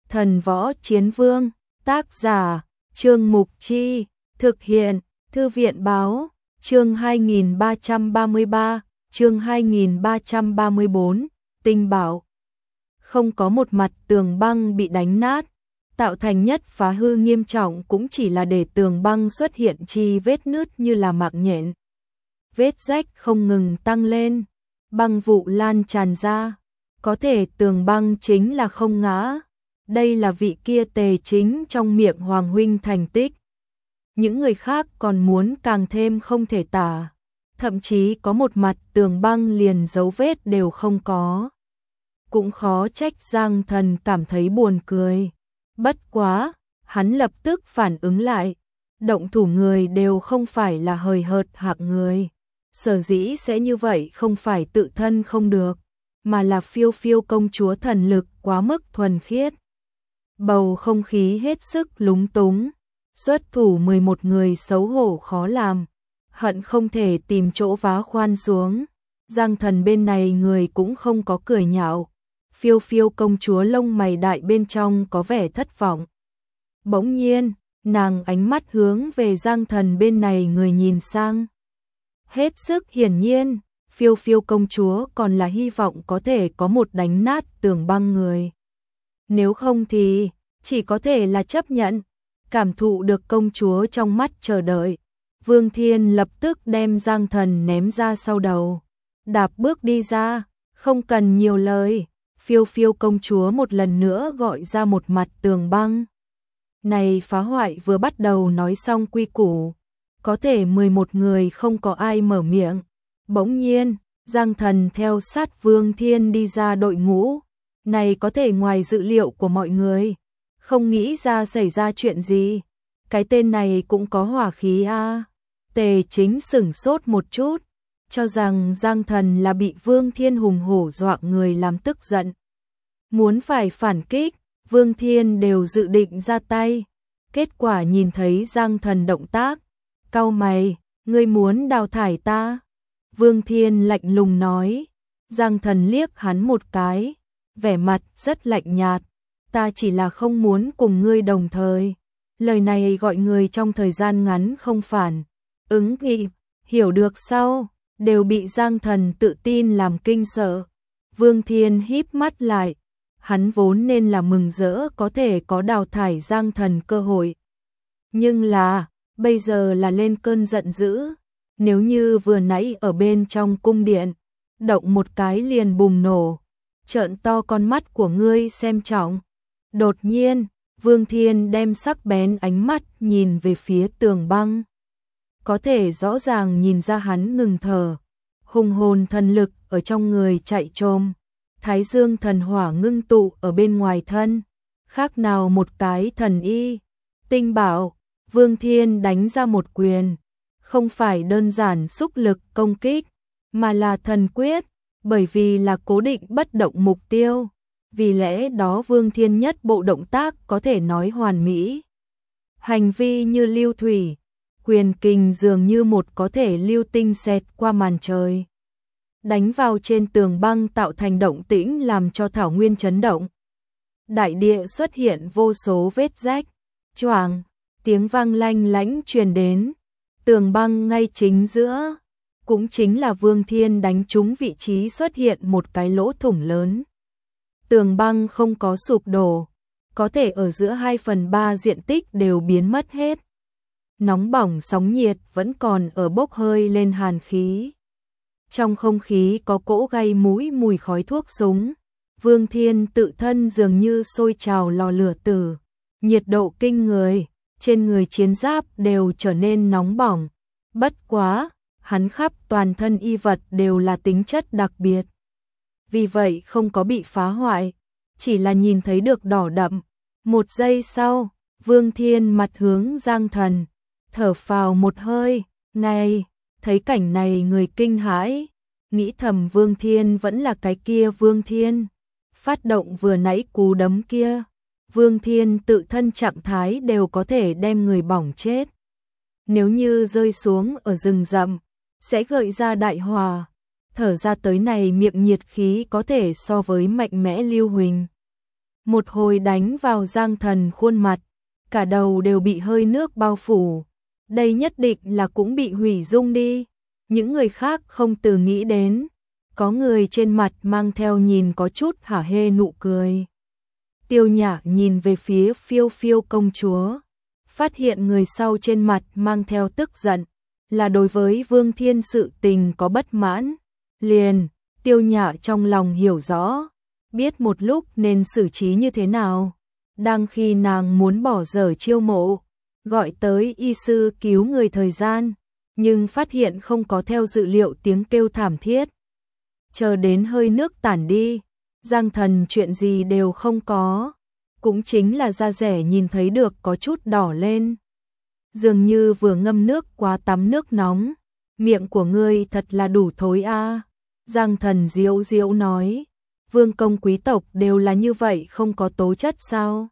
Thần võ chiến vương, tác giả, Trương Mục Chi, thực hiện, Thư viện báo, chương 2333, chương 2334, tinh bảo. Không có một mặt tường băng bị đánh nát, tạo thành nhất phá hư nghiêm trọng cũng chỉ là để tường băng xuất hiện chi vết nứt như là mạng nhện. Vết rách không ngừng tăng lên, băng vụ lan tràn ra, có thể tường băng chính là không ngã. Đây là vị kia Tề Chính trong miệng Hoàng huynh thành tích. Những người khác còn muốn càng thêm không thể tả, thậm chí có một mặt tường băng liền dấu vết đều không có. Cũng khó trách Giang Thần cảm thấy buồn cười. Bất quá, hắn lập tức phản ứng lại, động thủ người đều không phải là hời hợt hạng người. Sở dĩ sẽ như vậy không phải tự thân không được, mà là Phiêu Phiêu công chúa thần lực quá mức thuần khiết. Bầu không khí hết sức lúng túng, xuất thủ 11 người xấu hổ khó làm, hận không thể tìm chỗ vá khoan xuống. Giang Thần bên này người cũng không có cười nhạo, Phiêu Phiêu công chúa lông mày đại bên trong có vẻ thất vọng. Bỗng nhiên, nàng ánh mắt hướng về Giang Thần bên này người nhìn sang. Hết sức hiển nhiên, Phiêu Phiêu công chúa còn là hy vọng có thể có một đánh nát tường băng người. Nếu không thì, chỉ có thể là chấp nhận. Cảm thụ được công chúa trong mắt chờ đợi, Vương Thiên lập tức đem Giang Thần ném ra sau đầu. Đạp bước đi ra, không cần nhiều lời, Phiêu Phiêu công chúa một lần nữa gọi ra một mặt tường băng. Này phá hoại vừa bắt đầu nói xong quy củ, có thể 11 người không có ai mở miệng. Bỗng nhiên, Giang Thần theo sát Vương Thiên đi ra đội ngũ. Này có thể ngoài dự liệu của mọi người, không nghĩ ra xảy ra chuyện gì. Cái tên này cũng có hỏa khí a. Tề Chính sửng sốt một chút, cho rằng Giang Thần là bị Vương Thiên hùng hổ dọa người làm tức giận. Muốn phải phản kích, Vương Thiên đều dự định ra tay. Kết quả nhìn thấy Giang Thần động tác, cau mày, ngươi muốn đào thải ta? Vương Thiên lạnh lùng nói. Giang Thần liếc hắn một cái, vẻ mặt rất lạnh nhạt, ta chỉ là không muốn cùng ngươi đồng thời. Lời này gọi người trong thời gian ngắn không phản ứng kịp, hiểu được sau, đều bị Giang Thần tự tin làm kinh sợ. Vương Thiên híp mắt lại, hắn vốn nên là mừng rỡ có thể có đào thải Giang Thần cơ hội. Nhưng là, bây giờ là lên cơn giận dữ, nếu như vừa nãy ở bên trong cung điện, động một cái liền bùng nổ, trợn to con mắt của ngươi xem trọng. Đột nhiên, Vương Thiên đem sắc bén ánh mắt nhìn về phía tường băng. Có thể rõ ràng nhìn ra hắn ngừng thở, hùng hồn thần lực ở trong người chạy trồm, Thái Dương thần hỏa ngưng tụ ở bên ngoài thân, khác nào một cái thần y. Tinh bảo, Vương Thiên đánh ra một quyền, không phải đơn giản xúc lực công kích, mà là thần quyết, bởi vì là cố định bất động mục tiêu. Vì lẽ đó Vương Thiên nhất bộ động tác có thể nói hoàn mỹ. Hành vi như lưu thủy, quyền kình dường như một có thể lưu tinh xẹt qua màn trời, đánh vào trên tường băng tạo thành động tĩnh làm cho thảo nguyên chấn động. Đại địa xuất hiện vô số vết rách, choàng, tiếng vang lanh lảnh truyền đến. Tường băng ngay chính giữa, cũng chính là Vương Thiên đánh trúng vị trí xuất hiện một cái lỗ thủng lớn. Tường băng không có sụp đổ, có thể ở giữa 2/3 diện tích đều biến mất hết. Nóng bỏng sóng nhiệt vẫn còn ở bốc hơi lên hàn khí. Trong không khí có cỗ gây mũi mùi khói thuốc súng. Vương Thiên tự thân dường như sôi trào lò lửa tử, nhiệt độ kinh người, trên người chiến giáp đều trở nên nóng bỏng. Bất quá, hắn khắp toàn thân y vật đều là tính chất đặc biệt. Vì vậy không có bị phá hoại, chỉ là nhìn thấy được đỏ đậm. Một giây sau, Vương Thiên mặt hướng Giang Thần, thở phào một hơi, ngay, thấy cảnh này người kinh hãi, nghĩ thầm Vương Thiên vẫn là cái kia Vương Thiên. Phát động vừa nãy cú đấm kia, Vương Thiên tự thân trạng thái đều có thể đem người bỏng chết. Nếu như rơi xuống ở rừng rậm, sẽ gợi ra đại hỏa. Thở ra tới này miệng nhiệt khí có thể so với mạnh mẽ lưu huỳnh. một hồi đánh vào Giang Thần khuôn mặt, cả đầu đều bị hơi nước bao phủ. Đây nhất định là cũng bị hủy dung đi. Những người khác không từ nghĩ đến, có người trên mặt mang theo nhìn có chút hả hê nụ cười. Tiêu Nhã nhìn về phía Phiêu Phiêu công chúa, phát hiện người sau trên mặt mang theo tức giận, là đối với Vương Thiên sự tình có bất mãn. Liền, Tiêu Nhã trong lòng hiểu rõ, biết một lúc nên xử trí như thế nào. Đang khi nàng muốn bỏ dở chiêu mộ, gọi tới y sư cứu người thời gian, nhưng phát hiện không có theo dự liệu tiếng kêu thảm thiết. Chờ đến hơi nước tản đi, Giang Thần chuyện gì đều không có, cũng chính là da rẻ nhìn thấy được có chút đỏ lên. Dường như vừa ngâm nước quá tắm nước nóng, miệng của ngươi thật là đủ thối a. Giang Thần diễu diễu nói, vương công quý tộc đều là như vậy không có tố chất sao?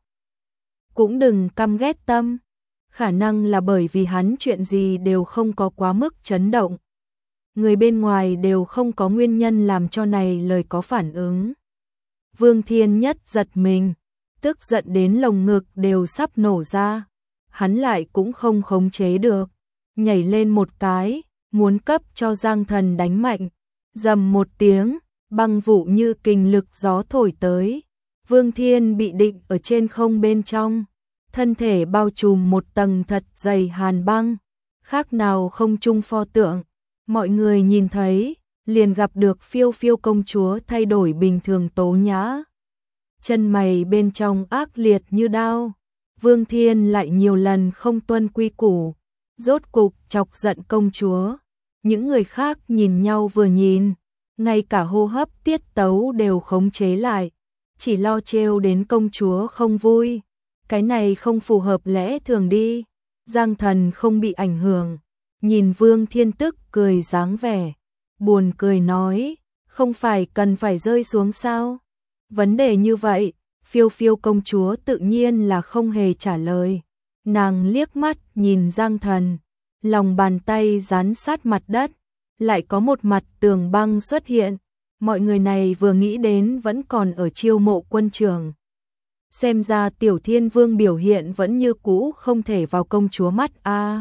Cũng đừng căm ghét tâm, khả năng là bởi vì hắn chuyện gì đều không có quá mức chấn động. Người bên ngoài đều không có nguyên nhân làm cho này lời có phản ứng. Vương Thiên nhất giật mình, tức giận đến lồng ngực đều sắp nổ ra. Hắn lại cũng không khống chế được, nhảy lên một cái, muốn cấp cho Giang Thần đánh mạnh. Rầm một tiếng, băng vụ như kình lực gió thổi tới. Vương Thiên bị định ở trên không bên trong, thân thể bao trùm một tầng thật dày hàn băng, khác nào không chung pho tượng. Mọi người nhìn thấy, liền gặp được Phiêu Phiêu công chúa thay đổi bình thường tố nhã. Chân mày bên trong ác liệt như đao. Vương Thiên lại nhiều lần không tuân quy củ, rốt cục chọc giận công chúa. Những người khác nhìn nhau vừa nhìn, ngay cả hô hấp tiết tấu đều khống chế lại, chỉ lo trêu đến công chúa không vui. Cái này không phù hợp lẽ thường đi. Giang Thần không bị ảnh hưởng, nhìn Vương Thiên tức cười dáng vẻ, buồn cười nói, không phải cần phải rơi xuống sao? Vấn đề như vậy, Phiêu Phiêu công chúa tự nhiên là không hề trả lời. Nàng liếc mắt nhìn Giang Thần, lòng bàn tay dán sát mặt đất, lại có một mặt tường băng xuất hiện. Mọi người này vừa nghĩ đến vẫn còn ở chiêu mộ quân trường. Xem ra Tiểu Thiên Vương biểu hiện vẫn như cũ không thể vào công chúa mắt a.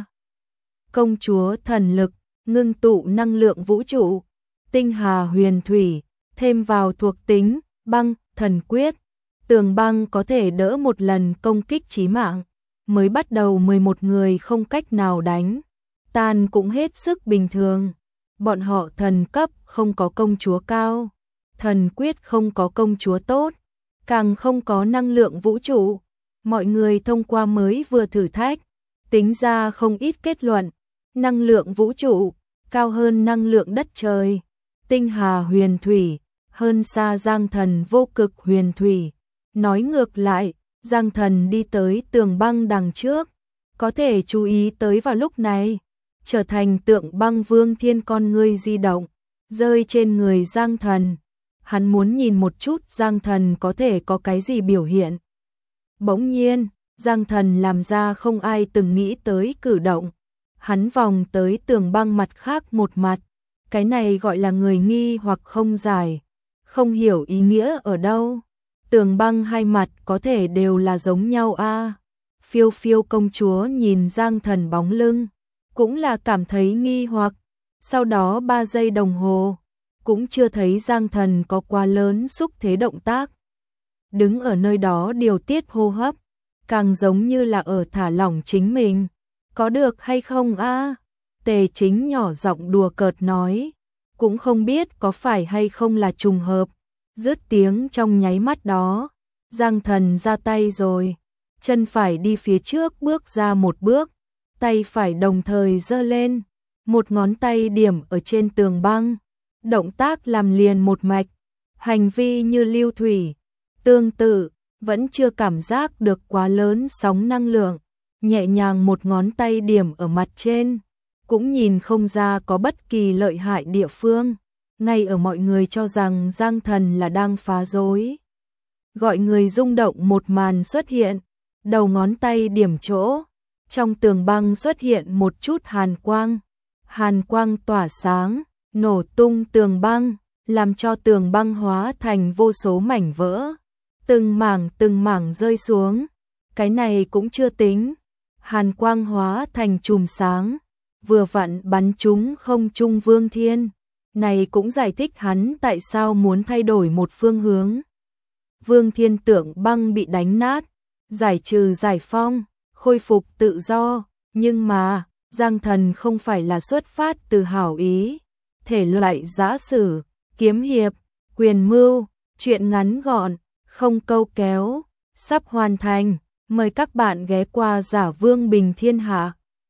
Công chúa thần lực, ngưng tụ năng lượng vũ trụ, tinh hà huyền thủy, thêm vào thuộc tính, băng, thần quyết. Tường băng có thể đỡ một lần công kích chí mạng, mới bắt đầu 11 người không cách nào đánh, tan cũng hết sức bình thường. Bọn họ thần cấp không có công chúa cao, thần quyết không có công chúa tốt, càng không có năng lượng vũ trụ. Mọi người thông qua mới vừa thử thách, tính ra không ít kết luận. Năng lượng vũ trụ cao hơn năng lượng đất trời, tinh hà huyền thủy hơn xa Giang Thần vô cực huyền thủy. Nói ngược lại, Giang Thần đi tới tường băng đằng trước, có thể chú ý tới vào lúc này, trở thành tượng băng. Vương Thiên con ngươi di động, rơi trên người Giang Thần. Hắn muốn nhìn một chút Giang Thần có thể có cái gì biểu hiện. Bỗng nhiên, Giang Thần làm ra không ai từng nghĩ tới cử động. Hắn vòng tới tường băng mặt khác một mặt, cái này gọi là người nghi hoặc không giải, không hiểu ý nghĩa ở đâu. Tường băng hai mặt có thể đều là giống nhau a. Phiêu Phiêu công chúa nhìn Giang Thần bóng lưng, cũng là cảm thấy nghi hoặc. Sau đó 3 giây đồng hồ, cũng chưa thấy Giang Thần có quá lớn xúc thế động tác. Đứng ở nơi đó điều tiết hô hấp, càng giống như là ở thả lỏng chính mình. Có được hay không a? Tề Chính nhỏ giọng đùa cợt nói, cũng không biết có phải hay không là trùng hợp. Dứt tiếng trong nháy mắt đó, Giang Thần ra tay rồi, chân phải đi phía trước bước ra một bước, tay phải đồng thời giơ lên, một ngón tay điểm ở trên tường băng, động tác làm liền một mạch, hành vi như lưu thủy. Tương tự, vẫn chưa cảm giác được quá lớn sóng năng lượng, nhẹ nhàng một ngón tay điểm ở mặt trên, cũng nhìn không ra có bất kỳ lợi hại địa phương. Ngay ở mọi người cho rằng Giang Thần là đang phá rối, gọi người rung động một màn xuất hiện, đầu ngón tay điểm chỗ, trong tường băng xuất hiện một chút hàn quang tỏa sáng, nổ tung tường băng, làm cho tường băng hóa thành vô số mảnh vỡ. từng mảng rơi xuống. Cái này cũng chưa tính, hàn quang hóa thành chùm sáng, vừa vặn bắn trúng không trung Vương Thiên. Này cũng giải thích hắn tại sao muốn thay đổi một phương hướng. Vương Thiên Tượng băng bị đánh nát, giải trừ giải phong, khôi phục tự do, nhưng mà Giang Thần không phải là xuất phát từ hảo ý. Thể loại giã sử, kiếm hiệp, quyền mưu, truyện ngắn gọn, không câu kéo, sắp hoàn thành. Mời các bạn ghé qua Giả Vương Bình Thiên Hạ.